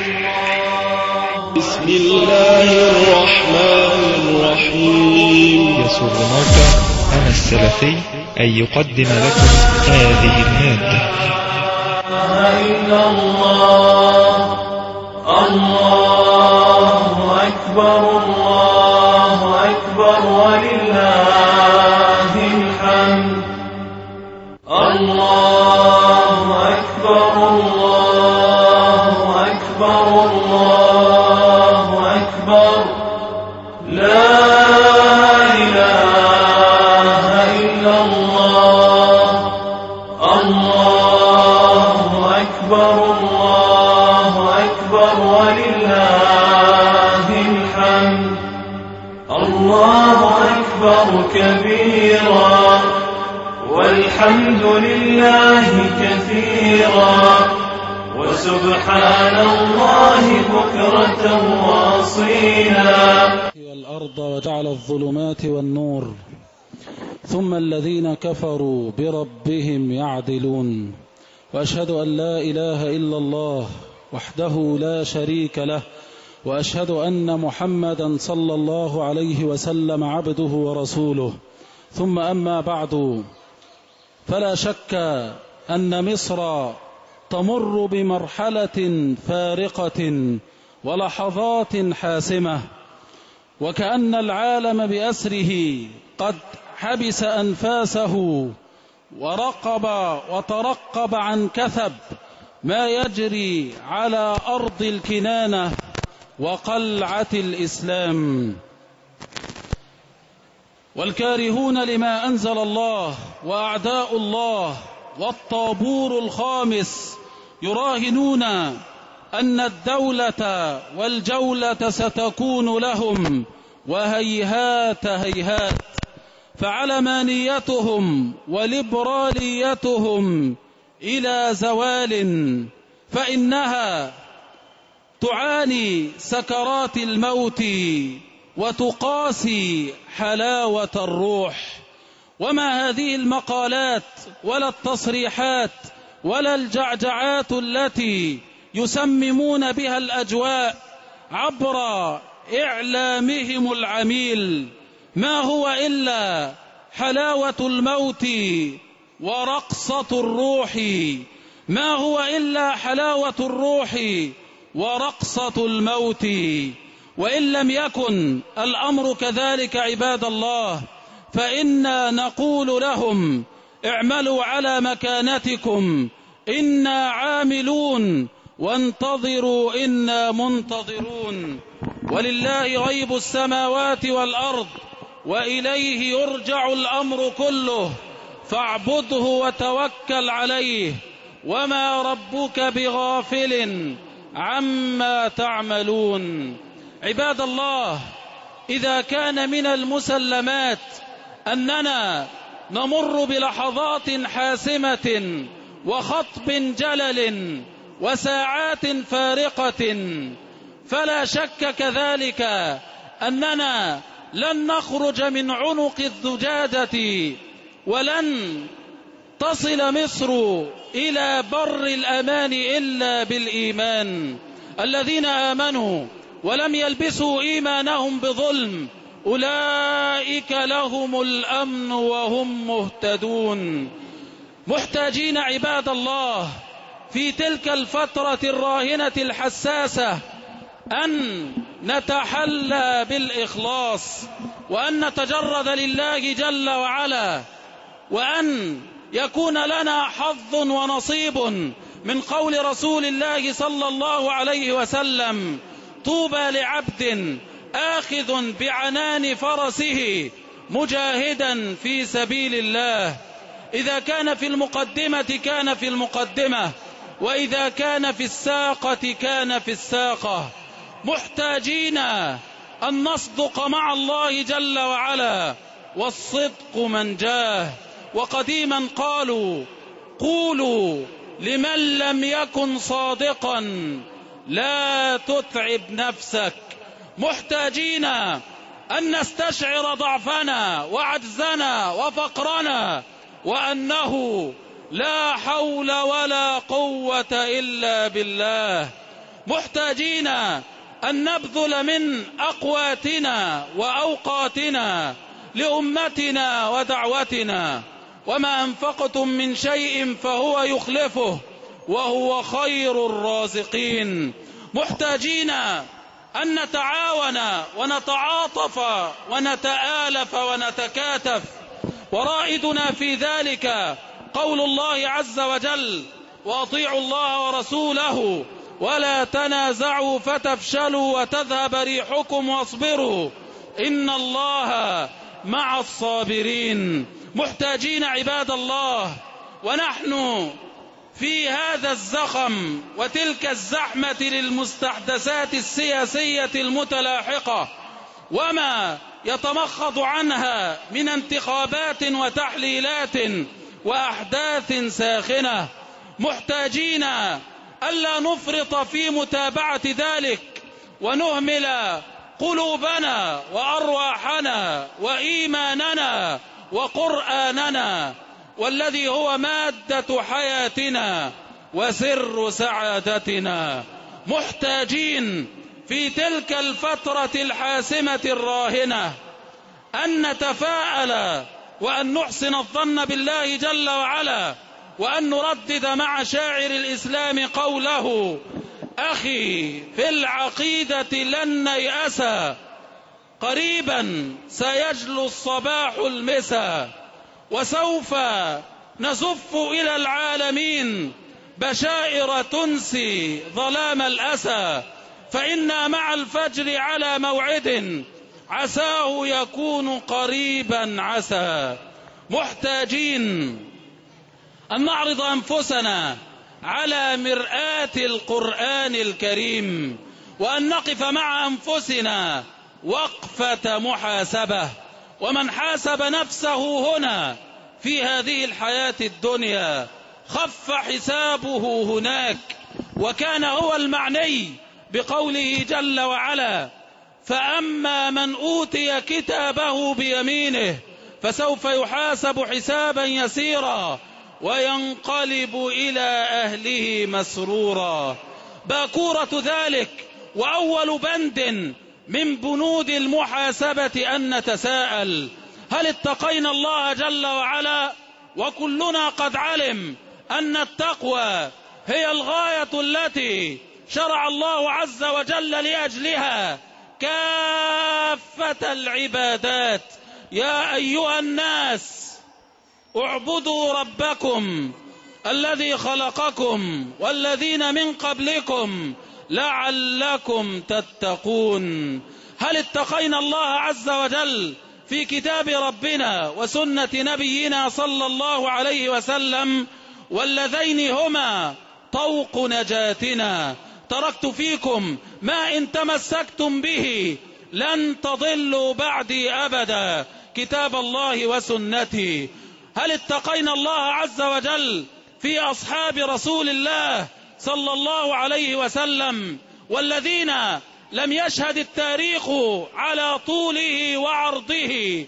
بسم الله الرحمن الرحيم. يسر موقع أنا السلفي أن يقدم لكم هذه المادة. إلا الله الله أكبر الله أكبر ولله الحمد. الله أكبر الله أكبر الله أكبر لا إله إلا الله. الله أكبر الله أكبر ولله الحمد. الله أكبر كبيرا والحمد لله كثيرا وسبحان الله بكرة وأصيلا. والأرض وجعل الظلمات والنور ثم الذين كفروا بربهم يعدلون. وأشهد أن لا إله إلا الله وحده لا شريك له، وأشهد أن محمدا صلى الله عليه وسلم عبده ورسوله. ثم أما بعد، فلا شك أن مصر تمر بمرحلة فارقة ولحظات حاسمة، وكأن العالم بأسره قد حبس أنفاسه وترقب عن كثب ما يجري على أرض الكنانة وقلعة الإسلام. والكارهون لما أنزل الله وأعداء الله والطابور الخامس يراهنون أن الدولة والجولة ستكون لهم، وهيهات هيهات، فعلمانيتهم وليبراليتهم إلى زوال، فإنها تعاني سكرات الموت وتقاسي حلاوة الروح. وما هذه المقالات ولا التصريحات ولا الجعجعات التي يسممون بها الأجواء عبر إعلامهم العميل، ما هو إلا حلاوة الموت ورقصة الروح، ما هو إلا حلاوة الروح ورقصة الموت. وإن لم يكن الأمر كذلك عباد الله، فإنا نقول لهم اعملوا على مكانتكم إنا عاملون وانتظروا إنا منتظرون. ولله غيب السماوات والأرض وإليه يرجع الأمر كله، فاعبده وتوكل عليه وما ربك بغافل عما تعملون. عباد الله، إذا كان من المسلمات أننا نمر بلحظات حاسمة وخطب جلل وساعات فارقة، فلا شك كذلك أننا لن نخرج من عنق الزجاجة ولن تصل مصر إلى بر الأمان إلا بالإيمان. الذين آمنوا ولم يلبسوا إيمانهم بظلم أولئك لهم الأمن وهم مهتدون. محتاجين عباد الله في تلك الفترة الراهنة الحساسة أن نتحلى بالإخلاص، وأن نتجرد لله جل وعلا، وأن يكون لنا حظ ونصيب من قول رسول الله صلى الله عليه وسلم: طوبى لعبد آخذ بعنان فرسه مجاهدا في سبيل الله. إذا كان في المقدمة كان في المقدمة، وإذا كان في الساقة كان في الساقة. محتاجين أن نصدق مع الله جل وعلا، والصدق منجاه. وقديما قالوا: قولوا لمن لم يكن صادقا لا تتعب نفسك. محتاجين أن نستشعر ضعفنا وعجزنا وفقرنا، وأنه لا حول ولا قوة إلا بالله. محتاجين أن نبذل من أقواتنا وأوقاتنا لأمتنا ودعوتنا، وما أنفقتم من شيء فهو يخلفه وهو خير الرازقين. محتاجين أن نتعاون ونتعاطف ونتآلف ونتكاتف، ورائدنا في ذلك قول الله عز وجل: وأطيعوا الله ورسوله ولا تنازعوا فتفشلوا وتذهب ريحكم واصبروا إن الله مع الصابرين. محتاجين عباد الله، ونحن في هذا الزخم وتلك الزحمة للمستحدثات السياسية المتلاحقة وما يتمخض عنها من انتخابات وتحليلات وأحداث ساخنة، محتاجين ألا نفرط في متابعة ذلك ونهمل قلوبنا وأرواحنا وإيماننا وقرآننا، والذي هو مادة حياتنا وسر سعادتنا. محتاجين في تلك الفترة الحاسمة الراهنة أن نتفاءل وأن نحسن الظن بالله جل وعلا، وأن نردد مع شاعر الإسلام قوله: أخي في العقيدة لن نيأس، قريبا سيجلو الصباح المسا، وسوف نزف إلى العالمين بشائر تنسي ظلام الأسى، فإنا مع الفجر على موعد عساه يكون قريبا عسى. محتاجين أن نعرض أنفسنا على مرآة القرآن الكريم، وأن نقف مع أنفسنا وقفة محاسبة. ومن حاسب نفسه هنا في هذه الحياة الدنيا خف حسابه هناك، وكان هو المعني بقوله جل وعلا: فأما من أوتي كتابه بيمينه فسوف يحاسب حسابا يسيرا وينقلب إلى أهله مسرورا. باكورة ذلك وأول بند من بنود المحاسبة أن نتساءل: هل اتقينا الله جل وعلا؟ وكلنا قد علم أن التقوى هي الغاية التي شرع الله عز وجل لأجلها كافة العبادات. يا أيها الناس اعبدوا ربكم الذي خلقكم والذين من قبلكم لعلكم تتقون. هل اتقينا الله عز وجل في كتاب ربنا وسنة نبينا صلى الله عليه وسلم، واللذين هما طوق نجاتنا؟ تركت فيكم ما إن تمسكتم به لن تضلوا بعدي أبدا، كتاب الله وسنتي. هل اتقينا الله عز وجل في أصحاب رسول الله صلى الله عليه وسلم، والذين لم يشهد التاريخ على طوله وعرضه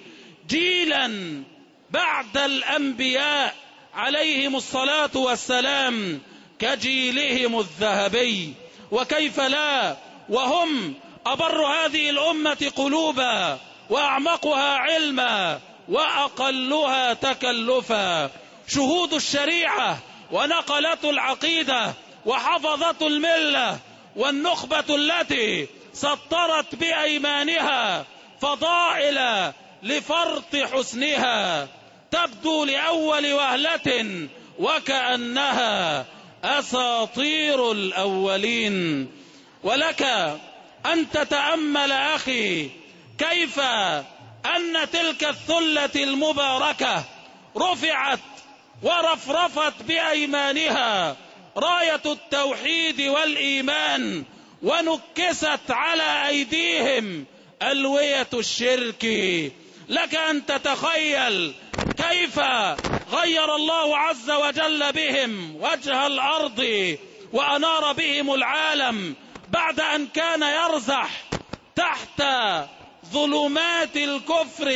جيلا بعد الأنبياء عليهم الصلاة والسلام كجيلهم الذهبي؟ وكيف لا وهم أبر هذه الأمة قلوبا وأعمقها علما وأقلها تكلفا، شهود الشريعة ونقلة العقيدة وحفظة الملة، والنخبة التي سطرت بأيمانها فضائل لفرط حسنها تبدو لأول وهلة وكأنها أساطير الأولين. ولك أن تتأمل أخي كيف أن تلك الثلة المباركة رفعت ورفرفت بأيمانها راية التوحيد والإيمان، ونكست على أيديهم ألوية الشرك. لك أن تتخيل كيف غير الله عز وجل بهم وجه الأرض وأنار بهم العالم بعد أن كان يرزح تحت ظلمات الكفر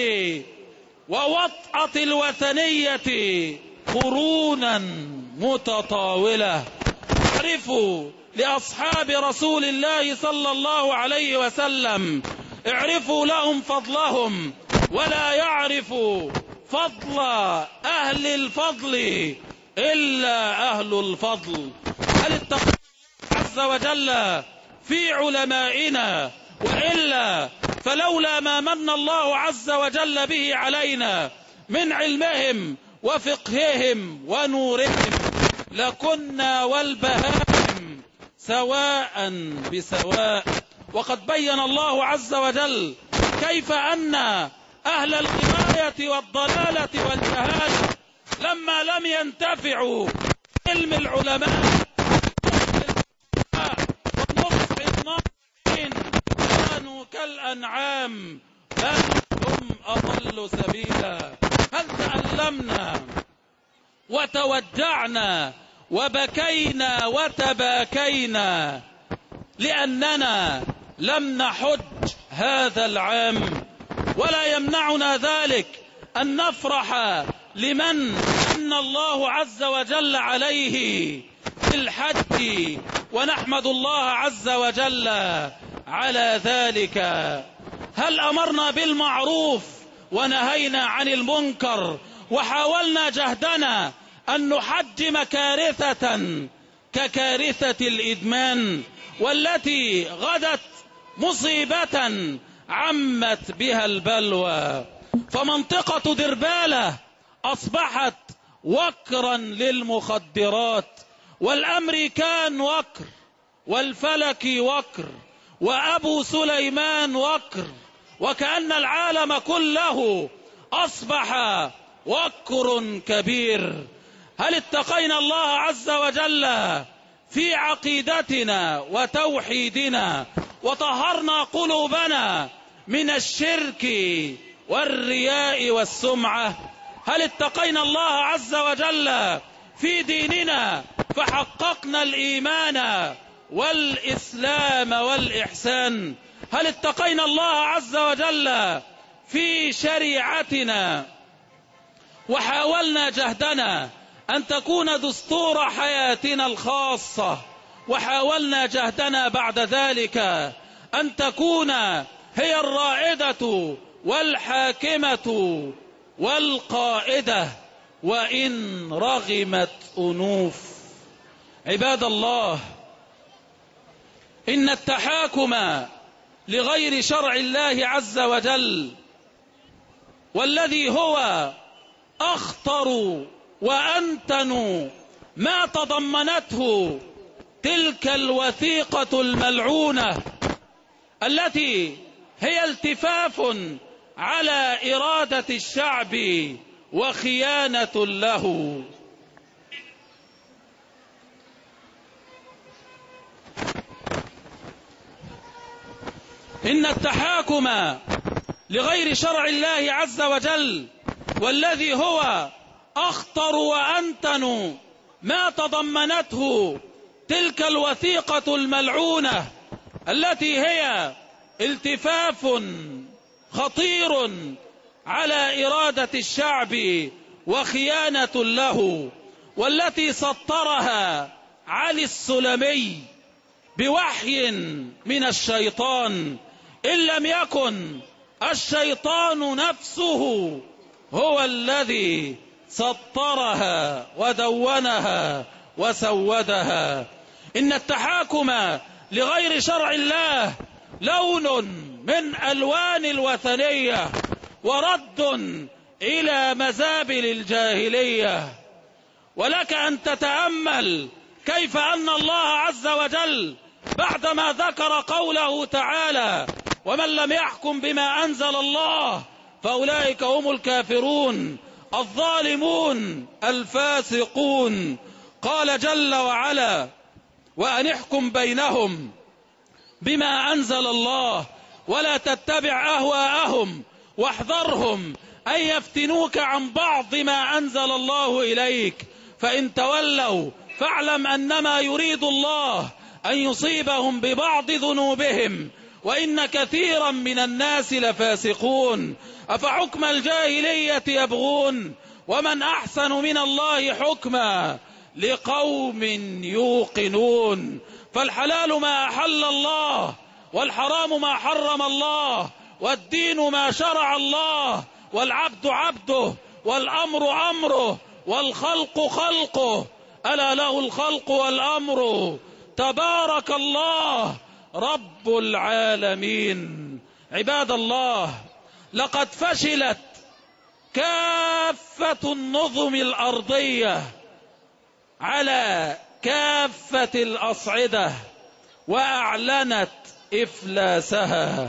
ووطأة الوثنية قرونا متطاولة. اعرفوا لأصحاب رسول الله صلى الله عليه وسلم: اعرفوا لهم فضلهم ولا يعرف فضل أهل الفضل إلا أهل الفضل. هل اتقى عز وجل في علمائنا؟ وإلا فلولا ما من الله عز وجل به علينا من علمهم وفقههم ونورهم لكنا والبهائم سواء بسواء. وقد بين الله عز وجل كيف أن أهل الغواية والضلالة والجهالة لما لم ينتفعوا علم العلماء ونصح الناصحين كانوا كالأنعام بل هم أضل سبيلا. هل تألمنا وتوجعنا وبكينا وتباكينا لأننا لم نحج هذا العام؟ ولا يمنعنا ذلك أن نفرح لمن من الله عز وجل عليه بالحج، ونحمد الله عز وجل على ذلك. هل أمرنا بالمعروف ونهينا عن المنكر وحاولنا جهدنا أن نحجم كارثة ككارثة الإدمان والتي غدت مصيبة عمت بها البلوى؟ فمنطقة دربالة أصبحت وكرا للمخدرات، والأمريكان وكر، والفلكي وكر، وأبو سليمان وكر، وكأن العالم كله أصبح وكر كبير. هل اتقينا الله عز وجل في عقيدتنا وتوحيدنا وطهرنا قلوبنا من الشرك والرياء والسمعة؟ هل اتقينا الله عز وجل في ديننا فحققنا الإيمان والإسلام والإحسان؟ هل اتقينا الله عز وجل في شريعتنا وحاولنا جهدنا أن تكون دستور حياتنا الخاصة، وحاولنا جهدنا بعد ذلك أن تكون هي الرائدة والحاكمة والقائدة وإن رغمت أنوف؟ عباد الله، إن التحاكم لغير شرع الله عز وجل والذي هو أخطر وأنتن ما تضمنته تلك الوثيقة الملعونة التي هي التفاف على إرادة الشعب وخيانة له. إن التحاكم لغير شرع الله عز وجل والذي هو أخطر وأنتن ما تضمنته تلك الوثيقة الملعونة التي هي التفاف خطير على إرادة الشعب وخيانة له، والتي سطرها علي السلمي بوحي من الشيطان، إن لم يكن الشيطان نفسه هو الذي سطرها ودونها وسودها. إن التحاكم لغير شرع الله لون من ألوان الوثنية ورد إلى مزابل الجاهلية. ولك أن تتأمل كيف أن الله عز وجل بعدما ذكر قوله تعالى: ومن لم يحكم بما أنزل الله فأولئك هم الكافرون الظالمون الفاسقون، قال جل وعلا: وأن احكم بينهم بما أنزل الله ولا تتبع أهواءهم واحذرهم أن يفتنوك عن بعض ما أنزل الله إليك، فإن تولوا فاعلم أنما يريد الله أن يصيبهم ببعض ذنوبهم وإن كثيرا من الناس لفاسقون. أفحكم الجاهلية يبغون ومن أحسن من الله حكما لقوم يوقنون. فالحلال ما أحل الله، والحرام ما حرم الله، والدين ما شرع الله، والعبد عبده، والأمر أمره، والخلق خلقه، ألا له الخلق والأمر، تبارك الله رب العالمين. عباد الله، لقد فشلت كافة النظم الأرضية على كافة الأصعدة وأعلنت إفلاسها.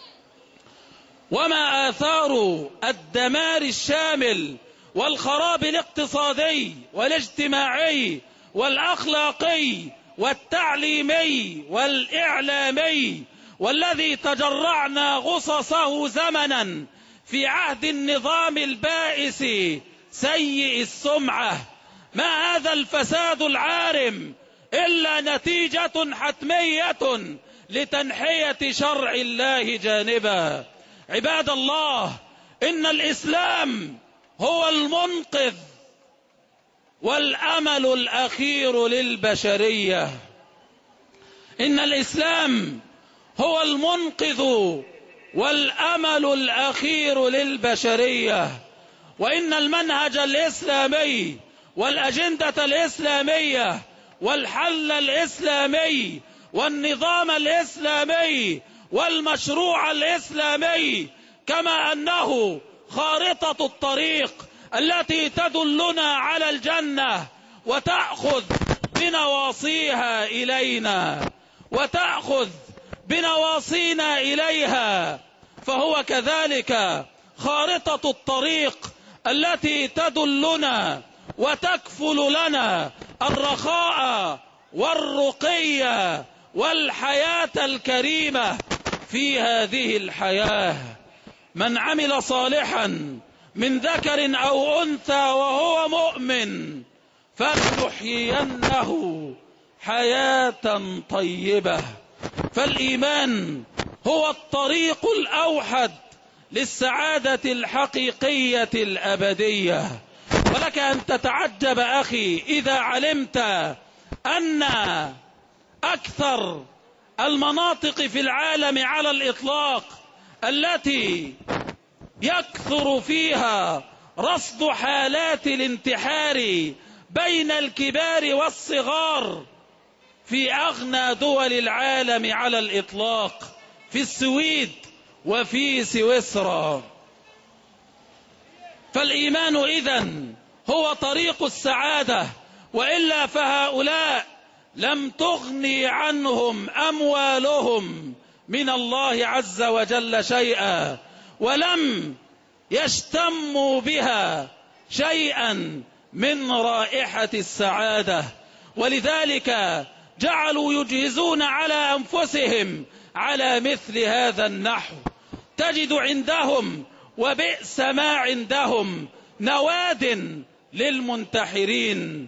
وما آثار الدمار الشامل والخراب الاقتصادي والاجتماعي والأخلاقي والتعليمي والإعلامي والذي تجرعنا غصصه زمنا في عهد النظام البائس سيء السمعة. ما هذا الفساد العارم إلا نتيجة حتمية لتنحية شرع الله جانبا. عباد الله، إن الإسلام هو المنقذ والأمل الأخير للبشرية. إن الإسلام هو المنقذ والأمل الأخير للبشرية، وإن المنهج الإسلامي والأجندة الإسلامية والحل الإسلامي والنظام الإسلامي والمشروع الإسلامي، كما أنه خارطة الطريق التي تدلنا على الجنة وتأخذ بنواصيها إلينا وتأخذ بنواصينا إليها، فهو كذلك خارطة الطريق التي تدلنا وتكفل لنا الرخاء والرقي والحياة الكريمة في هذه الحياة. من عمل صالحا من ذكر أو أنثى وهو مؤمن فلنحيينه حياة طيبة. فالإيمان هو الطريق الأوحد للسعادة الحقيقية الأبدية. ولك أن تتعجب أخي إذا علمت أن أكثر المناطق في العالم على الإطلاق التي يكثر فيها رصد حالات الانتحار بين الكبار والصغار في أغنى دول العالم على الإطلاق، في السويد وفي سويسرا. فالإيمان إذن هو طريق السعادة، وإلا فهؤلاء لم تغني عنهم أموالهم من الله عز وجل شيئا، ولم يشتموا بها شيئا من رائحة السعادة. ولذلك جعلوا يجهزون على أنفسهم على مثل هذا النحو. تجد عندهم وبئس ما عندهم نواد للمنتحرين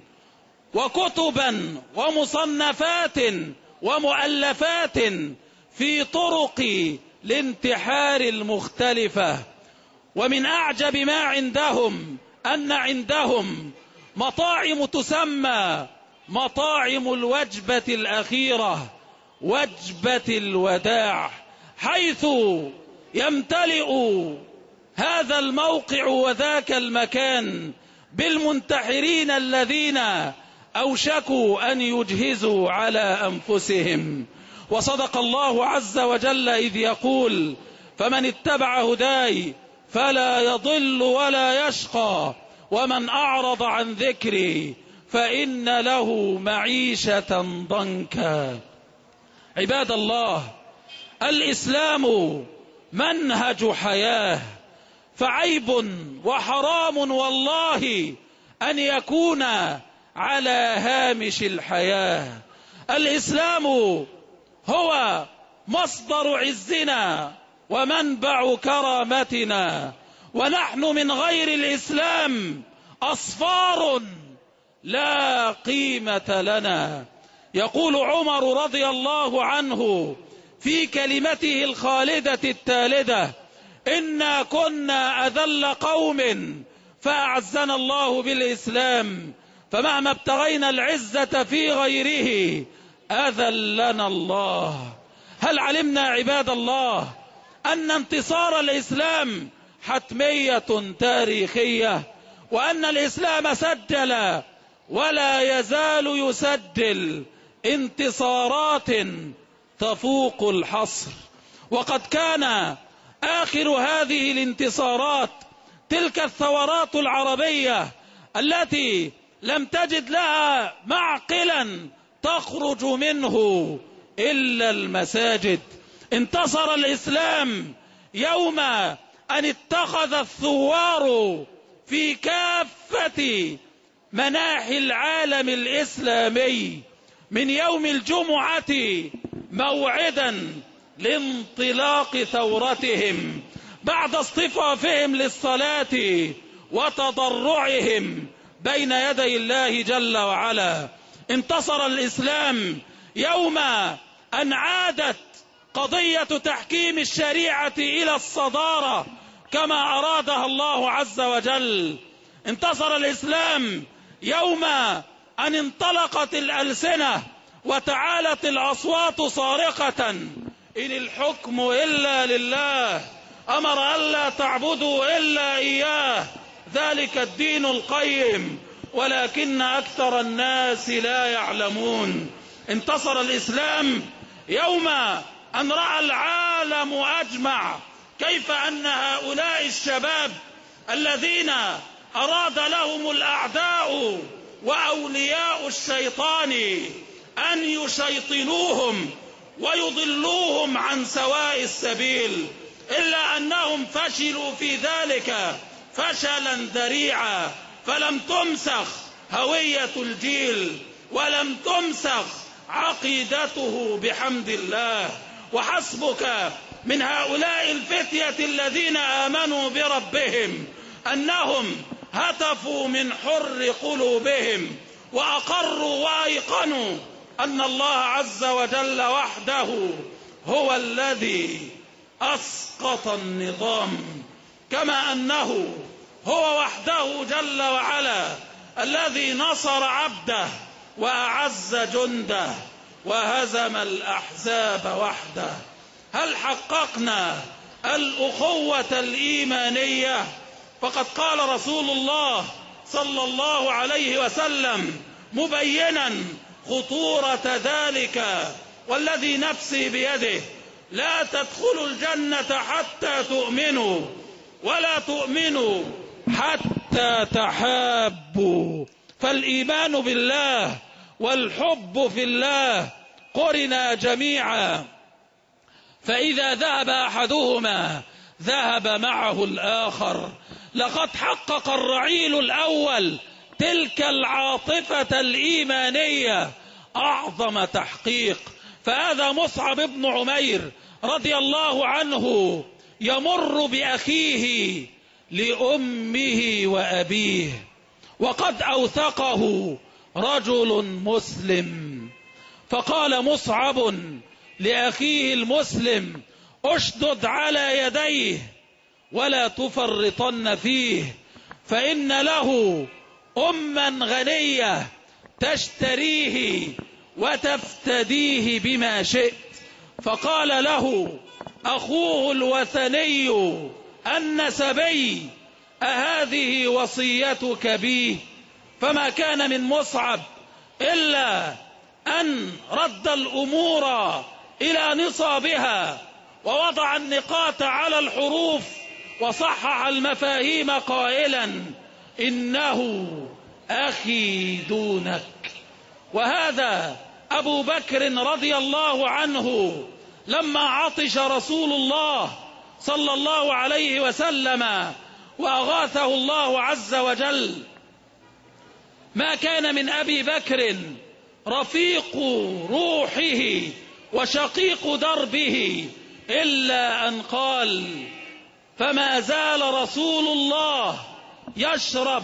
وكتبا ومصنفات ومؤلفات في طرق الانتحار المختلفة. ومن أعجب ما عندهم أن عندهم مطاعم تسمى مطاعم الوجبة الأخيرة، وجبة الوداع، حيث يمتلئ هذا الموقع وذاك المكان بالمنتحرين الذين أوشكوا أن يجهزوا على أنفسهم. وصدق الله عز وجل إذ يقول: فمن اتبع هداي فلا يضل ولا يشقى ومن أعرض عن ذكري فإن له معيشة ضنكا. عباد الله، الإسلام منهج حياة، فعيب وحرام والله أن يكون على هامش الحياة. الإسلام هو مصدر عزنا ومنبع كرامتنا، ونحن من غير الإسلام أصفار لا قيمة لنا. يقول عمر رضي الله عنه في كلمته الخالدة التالدة: إنا كنا أذل قوم فأعزنا الله بالإسلام، فمهما ابتغينا العزة في غيره أذلنا الله. هل علمنا عباد الله أن انتصار الإسلام حتمية تاريخية، وأن الإسلام سجل ولا يزال يسجل انتصارات تفوق الحصر؟ وقد كان آخر هذه الانتصارات تلك الثورات العربية التي لم تجد لها معقلا تخرج منه إلا المساجد. انتصر الإسلام يوم أن اتخذ الثوار في كافة مناحي العالم الإسلامي من يوم الجمعة موعدا لانطلاق ثورتهم بعد اصطفافهم للصلاة وتضرعهم بين يدي الله جل وعلا. انتصر الإسلام يوم أن عادت قضية تحكيم الشريعة إلى الصدارة كما أرادها الله عز وجل. انتصر الإسلام يوم أن انطلقت الألسنة وتعالت الأصوات صارخة: إن الحكم إلا لله، أمر ألا تعبدوا إلا إياه، ذلك الدين القيم ولكن أكثر الناس لا يعلمون. انتصر الإسلام يوم أن رأى العالم أجمع كيف أن هؤلاء الشباب الذين أراد لهم الأعداء وأولياء الشيطان أن يشيطنوهم ويضلوهم عن سواء السبيل، إلا أنهم فشلوا في ذلك فشلا ذريعا، فلم تمسخ هوية الجيل ولم تمسخ عقيدته بحمد الله. وحسبك من هؤلاء الفتية الذين آمنوا بربهم أنهم هتفوا من حر قلوبهم وأقروا وأيقنوا أن الله عز وجل وحده هو الذي أسقط النظام، كما أنه هو وحده جل وعلا الذي نصر عبده وأعز جنده وهزم الأحزاب وحده. هل حققنا الأخوة الإيمانية؟ فقد قال رسول الله صلى الله عليه وسلم مبينا خطورة ذلك: والذي نفسي بيده لا تدخلوا الجنة حتى تؤمنوا ولا تؤمنوا حتى تحابوا. فالإيمان بالله والحب في الله قرنا جميعا، فإذا ذهب أحدهما ذهب معه الآخر. لقد حقق الرعيل الأول تلك العاطفة الإيمانية أعظم تحقيق. فهذا مصعب بن عمير رضي الله عنه يمر بأخيه لأمه وأبيه، وقد أوثقه رجل مسلم، فقال مصعب لأخيه المسلم: اشدد على يديه ولا تفرطن فيه، فإن له أما غنية تشتريه وتفتديه بما شئت. فقال له أخوه الوثني النسبي: أهذه وصيتك بي؟ فما كان من مصعب إلا أن رد الأمور إلى نصابها ووضع النقاط على الحروف وصحح المفاهيم قائلا: إنه أخي دونك. وهذا أبو بكر رضي الله عنه لما عطش رسول الله صلى الله عليه وسلم وأغاثه الله عز وجل، ما كان من أبي بكر رفيق روحه وشقيق دربه إلا أن قال: فما زال رسول الله يشرب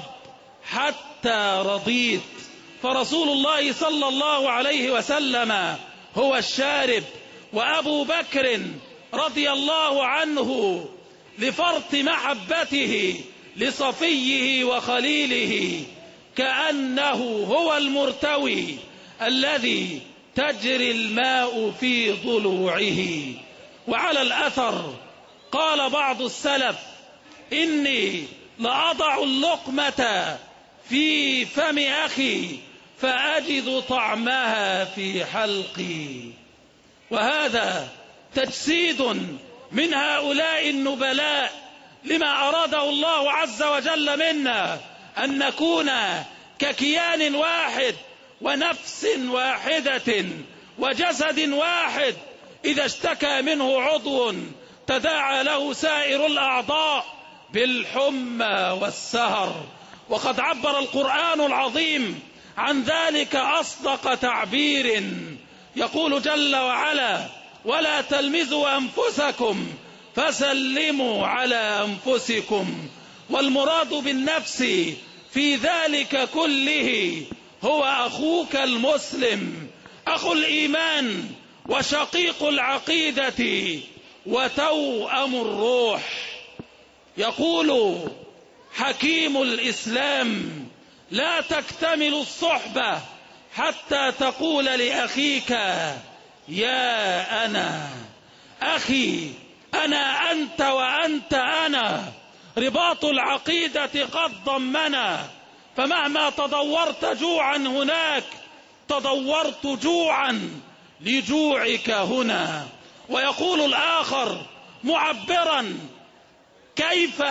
حتى رضيت. فرسول الله صلى الله عليه وسلم هو الشارب، وأبو بكر رضي الله عنه لفرط محبته لصفيه وخليله كأنه هو المرتوي الذي تجري الماء في ضلوعه. وعلى الأثر قال بعض السلف: إني لأضع اللقمة في فم أخي فأجد طعمها في حلقي. وهذا تجسيد من هؤلاء النبلاء لما أراده الله عز وجل منا، أن نكون ككيان واحد ونفس واحدة وجسد واحد، إذا اشتكى منه عضو تداعى له سائر الأعضاء بالحمى والسهر. وقد عبر القرآن العظيم عن ذلك أصدق تعبير، يقول جل وعلا: ولا تلمزوا أنفسكم فسلموا على أنفسكم. والمراد بالنفس في ذلك كله هو أخوك المسلم، أخو الإيمان وشقيق العقيدة وتوأم الروح. يقول حكيم الإسلام: لا تكتمل الصحبة حتى تقول لأخيك يا أنا. أخي، أنا أنت وأنت أنا. رباط العقيدة قد ضمنا، فمهما تدورت جوعا هناك تدورت جوعا لجوعك هنا. ويقول الآخر معبرا: كيف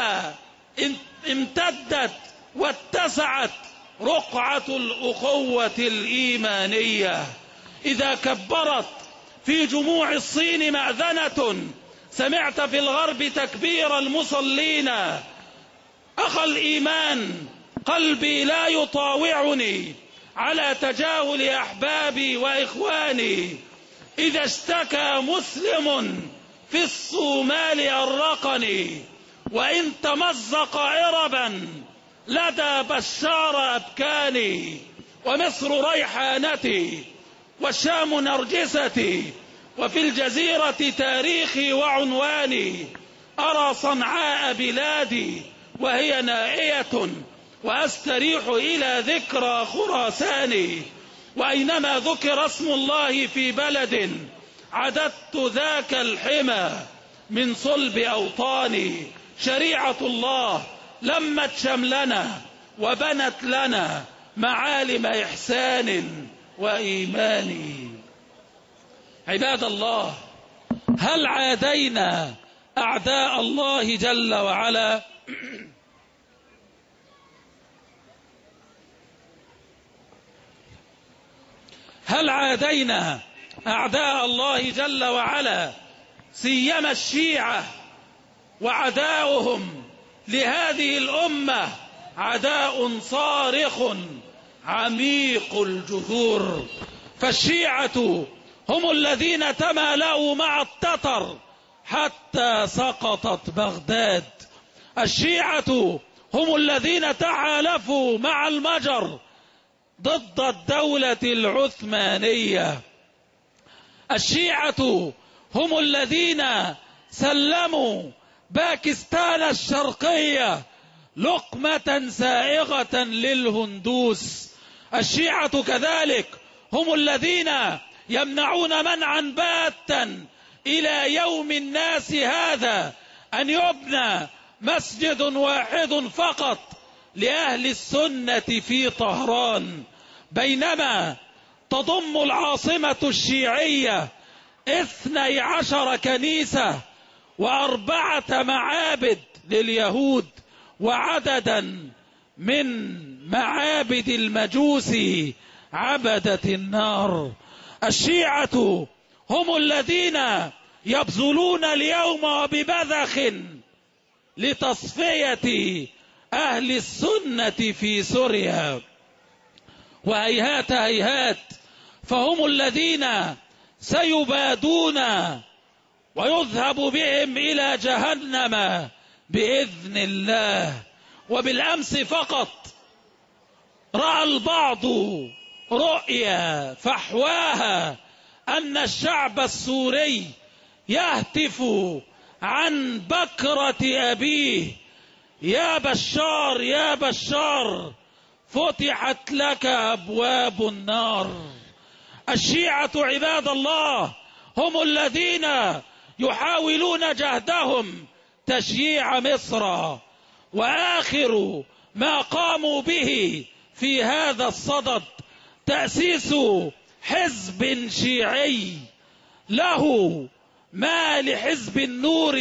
امتدت واتسعت رقعة الأخوة الإيمانية، إذا كبرت في جموع الصين مأذنة سمعت في الغرب تكبير المصلين. أخ الإيمان، قلبي لا يطاوعني على تجاهل أحبابي وإخواني. إذا اشتكى مسلم في الصومال أرقني، وإن تمزق عربا لدى بشار أبكاني. ومصر ريحانتي والشام نرجستي، وفي الجزيرة تاريخي وعنواني. أرى صنعاء بلادي وهي نائية، وأستريح إلى ذكرى خراساني. وأينما ذكر اسم الله في بلد عددت ذاك الحمى من صلب أوطاني. شريعة الله لمت شملنا وبنت لنا معالم إحسان وإيمان. عباد الله، هل عادينا أعداء الله جل وعلا؟ هل عادينا أعداء الله جل وعلا، سيما الشيعة؟ وعداؤهم لهذه الأمة عداء صارخ عميق الجذور. فالشيعة هم الذين تمالأوا مع التتر حتى سقطت بغداد. الشيعة هم الذين تحالفوا مع المجر ضد الدولة العثمانية. الشيعة هم الذين سلموا باكستان الشرقية لقمة سائغة للهندوس. الشيعة كذلك هم الذين يمنعون منعا باتا إلى يوم الناس هذا أن يبنى مسجد واحد فقط لأهل السنة في طهران، بينما تضم العاصمة الشيعية 12 كنيسة و4 معابد لليهود وعددا من معابد المجوس عبدة النار. الشيعة هم الذين يبذلون اليوم وببذخ لتصفية أهل السنة في سوريا. وهيهات هيهات، فهم الذين سيبادون ويذهب بهم إلى جهنم بإذن الله. وبالأمس فقط رأى البعض رؤيا فحواها أن الشعب السوري يهتف عن بكرة أبيه: يا بشار يا بشار فتحت لك أبواب النار. الشيعة عباد الله هم الذين يحاولون جهدهم تشييع مصر، وآخر ما قاموا به في هذا الصدد تأسيس حزب شيعي له ما لحزب النور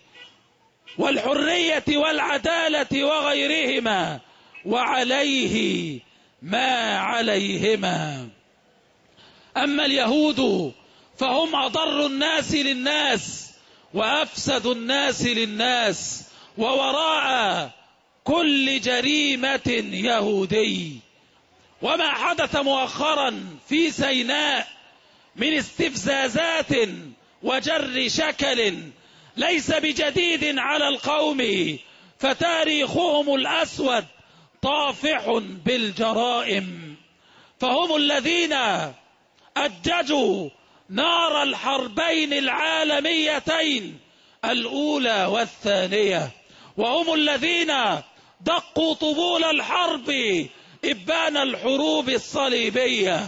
والحرية والعدالة وغيرهما، وعليه ما عليهما. أما اليهود فهم أضر الناس للناس وأفسد الناس للناس، ووراء كل جريمة يهودي. وما حدث مؤخرا في سيناء من استفزازات وجر شكل ليس بجديد على القوم، فتاريخهم الأسود طافح بالجرائم. فهم الذين أججوا نار الحربين العالميتين الأولى والثانية، وهم الذين دقوا طبول الحرب إبان الحروب الصليبية.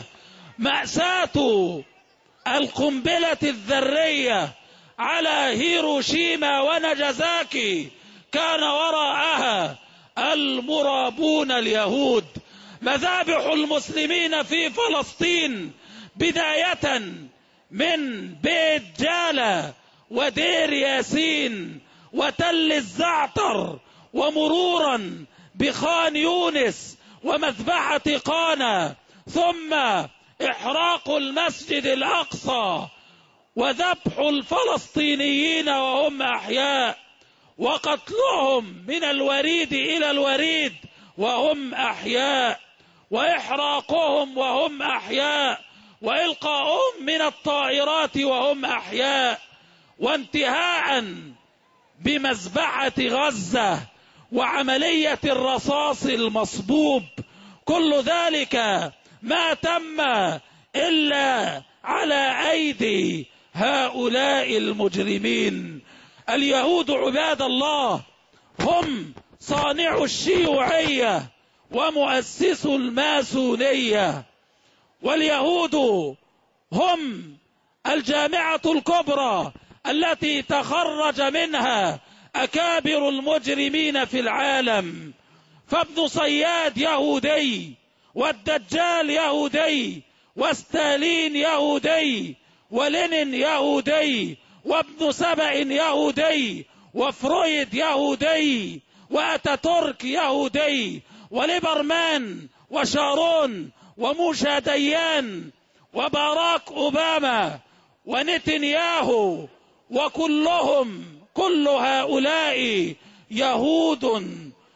مأساة القنبلة الذرية على هيروشيما وناجازاكي كان وراءها المرابون اليهود. مذابح المسلمين في فلسطين بداية من بيت جالة ودير ياسين وتل الزعتر، ومرورا بخان يونس ومذبحة قانا، ثم إحراق المسجد الأقصى وذبح الفلسطينيين وهم أحياء، وقتلهم من الوريد إلى الوريد وهم أحياء، وإحراقهم وهم أحياء، وإلقاؤهم من الطائرات وهم أحياء، وانتهاء بمذبحة غزة وعملية الرصاص المصبوب. كل ذلك ما تم إلا على أيدي هؤلاء المجرمين. اليهود عباد الله هم صانع الشيوعية ومؤسس الماسونية، واليهود هم الجامعة الكبرى التي تخرج منها أكابر المجرمين في العالم. فابن صياد يهودي، والدجال يهودي، وستالين يهودي، ولينين يهودي، وابن سبأ يهودي، وفرويد يهودي، وأتاتورك يهودي، وليبرمان وشارون وموشا ديان وباراك أوباما ونتنياهو، وكلهم كل هؤلاء يهود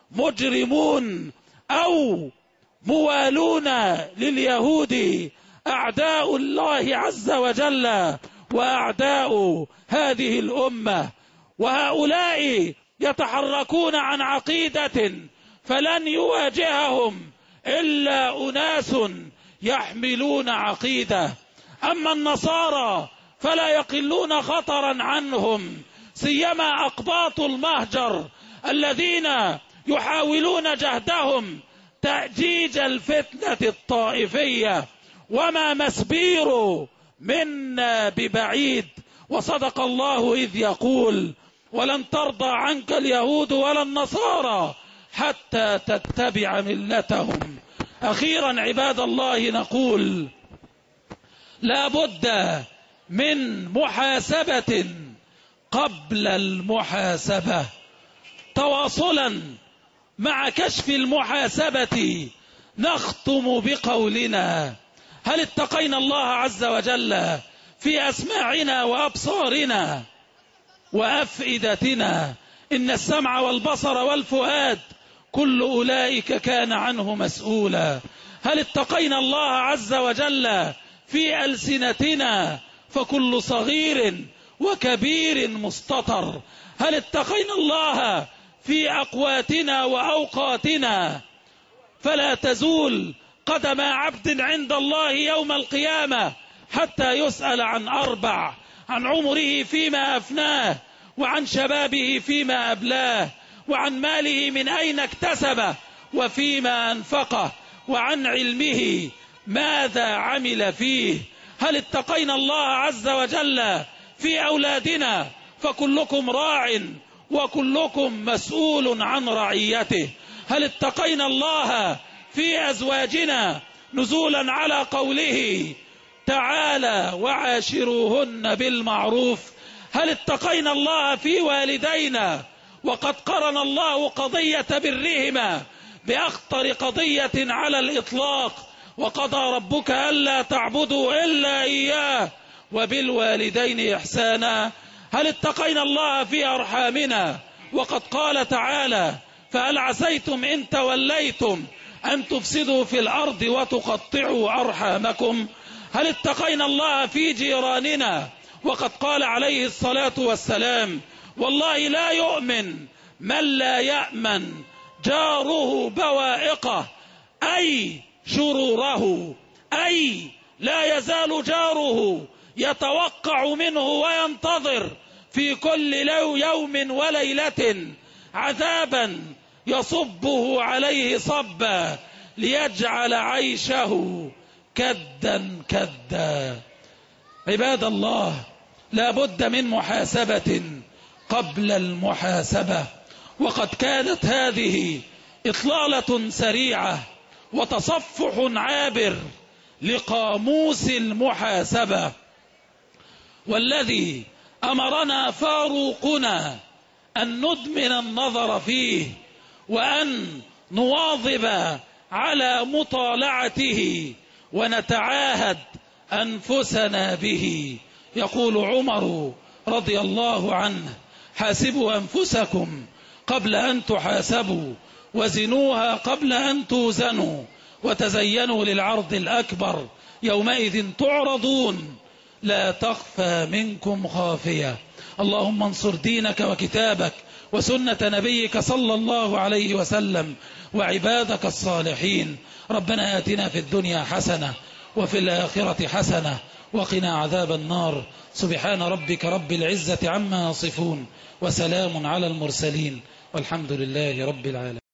مجرمون أو موالون لليهود، أعداء الله عز وجل وأعداء هذه الأمة. وهؤلاء يتحركون عن عقيدة فلن يواجههم إلا أناس يحملون عقيدة. أما النصارى فلا يقلون خطرا عنهم، سيما أقباط المهجر الذين يحاولون جهدهم تأجيج الفتنة الطائفية. وما مسبير منا ببعيد، وصدق الله إذ يقول: ولن ترضى عنك اليهود ولا النصارى حتى تتبع ملتهم. أخيرا عباد الله نقول: لا بد من محاسبة قبل المحاسبة. تواصلا مع كشف المحاسبة نختم بقولنا: هل اتقينا الله عز وجل في أسماعنا وأبصارنا وأفئدتنا؟ إن السمع والبصر والفؤاد كل أولئك كان عنه مسؤولا. هل اتقينا الله عز وجل في ألسنتنا؟ فكل صغير وكبير مستطر. هل اتقينا الله في أقواتنا وأوقاتنا؟ فلا تزول قدم عبد عند الله يوم القيامة حتى يسأل عن أربع: عن عمره فيما أفناه، وعن شبابه فيما أبلاه، وعن ماله من أين اكتسبه وفيما أنفقه، وعن علمه ماذا عمل فيه؟ هل اتقينا الله عز وجل في أولادنا؟ فكلكم راع وكلكم مسؤول عن رعيته. هل اتقينا الله في أزواجنا نزولا على قوله تعالى وعاشروهن بالمعروف؟ هل اتقينا الله في والدينا وقد قرن الله قضية برهما بأخطر قضية على الإطلاق، وقضى ربك ألا تعبدوا إلا إياه وبالوالدين إحسانا؟ هل اتقينا الله في أرحامنا وقد قال تعالى فهل عسيتم إن توليتم أن تفسدوا في الأرض وتقطعوا أرحامكم؟ هل اتقينا الله في جيراننا وقد قال عليه الصلاة والسلام والله لا يؤمن من لا يأمن جاره بوائقه، أي شروره، أي لا يزال جاره يتوقع منه وينتظر في كل يوم وليلة عذابا يصبه عليه صبا ليجعل عيشه كدا كدا. عباد الله، لا بد من محاسبة قبل المحاسبة، وقد كانت هذه إطلالة سريعة وتصفح عابر لقاموس المحاسبة، والذي أمرنا فاروقنا أن ندمن النظر فيه وأن نواظب على مطالعته ونتعاهد أنفسنا به. يقول عمر رضي الله عنه حاسبوا أنفسكم قبل أن تحاسبوا وزنوها قبل أن توزنوا وتزينوا للعرض الأكبر يومئذ تعرضون لا تخفى منكم خافية. اللهم انصر دينك وكتابك وسنة نبيك صلى الله عليه وسلم وعبادك الصالحين. ربنا آتنا في الدنيا حسنة وفي الآخرة حسنة وقنا عذاب النار. سبحان ربك رب العزة عما يصفون وسلام على المرسلين والحمد لله رب العالمين.